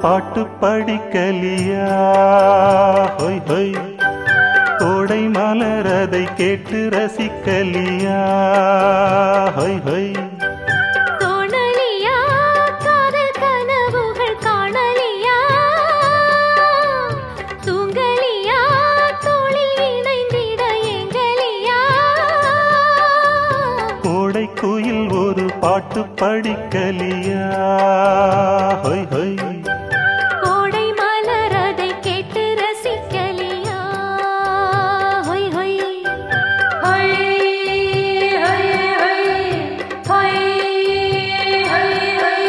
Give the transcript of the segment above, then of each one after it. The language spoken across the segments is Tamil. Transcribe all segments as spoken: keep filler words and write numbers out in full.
பாட்டு படிக்கலியா? ஹொய் ஹொய் கோடை மலர் அதை கேட்டு ரசிக்கலியா? ஹொய் ஹொய் தோணலியா காதல் கனவுகள் காணலியா? தூங்கலியா தோளில் இணைந்திட எங்கலியா? கோடை குயில் ஒரு பாட்டு படிக்கலியா? ஹொய் ஹொய் கோடை மலர் அதை கேட்டு ரசிக்கலியா? ஹொய் ஹொய் ஹொய் ஹொய் ஹொய் ஹொய் ஹொய்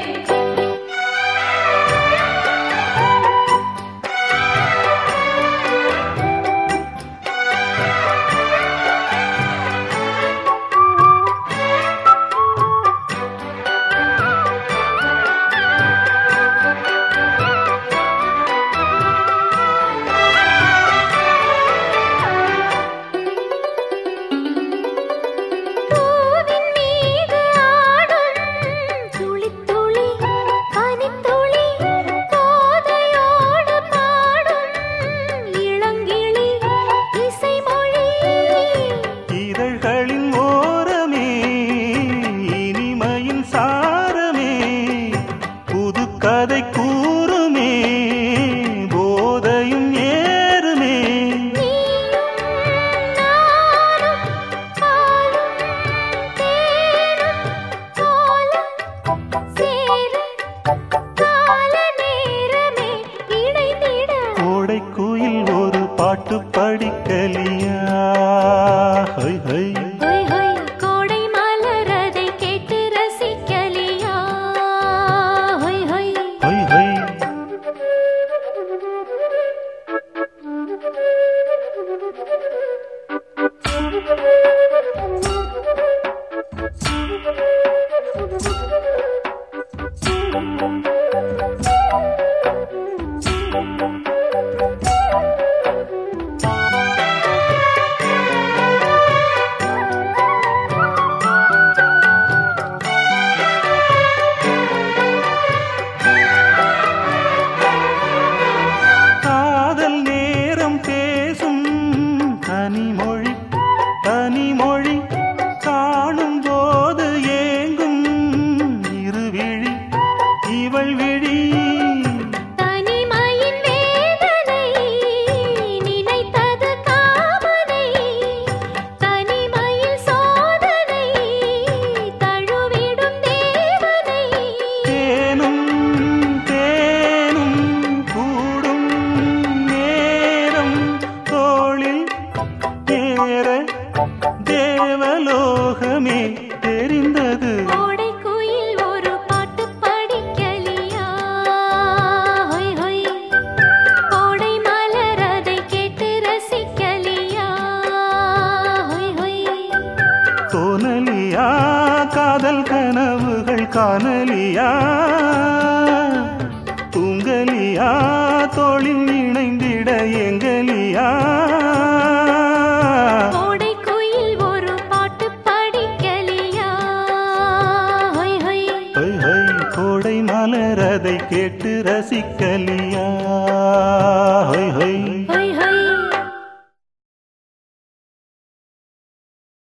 கதை கூறுமே போதையும் ஏறுமே. கோடை குயில் ஒரு பாட்டு படிக்கலியா? ஹொய் ஹொய் கோடை மலர் அதை கேட்டு ரசிக்கலியா? ஹொய் ஹொய் ஹொய் ஹொய் தனிமொழி தனிமொழி காணும் போது ஏங்கும் இருவிழி இவள் விழி. தனிமையின் வேதனை நினைத்தது காமனை, தனிமையில் சோதனை தழுவிடும் தேவனை. தேனும் தேனும் கூடும் நேரம் தோளில் தேவலோகமே தெரிந்தது. கோடை குயில் ஒரு பாட்டு படிக்கலியா? ஹொய் ஹொய் கோடை மலர் அதை கேட்டு ரசிக்கலியா? ஹொய் ஹொய் தோணலியா காதல் கனவுகள் காணலியா? தூங்கலியா தோளில் இணைந்திட எங்கலியா? கோடை மலர் அதை கேட்டு ரசிக்கலியா? ஹொய் ஹொய்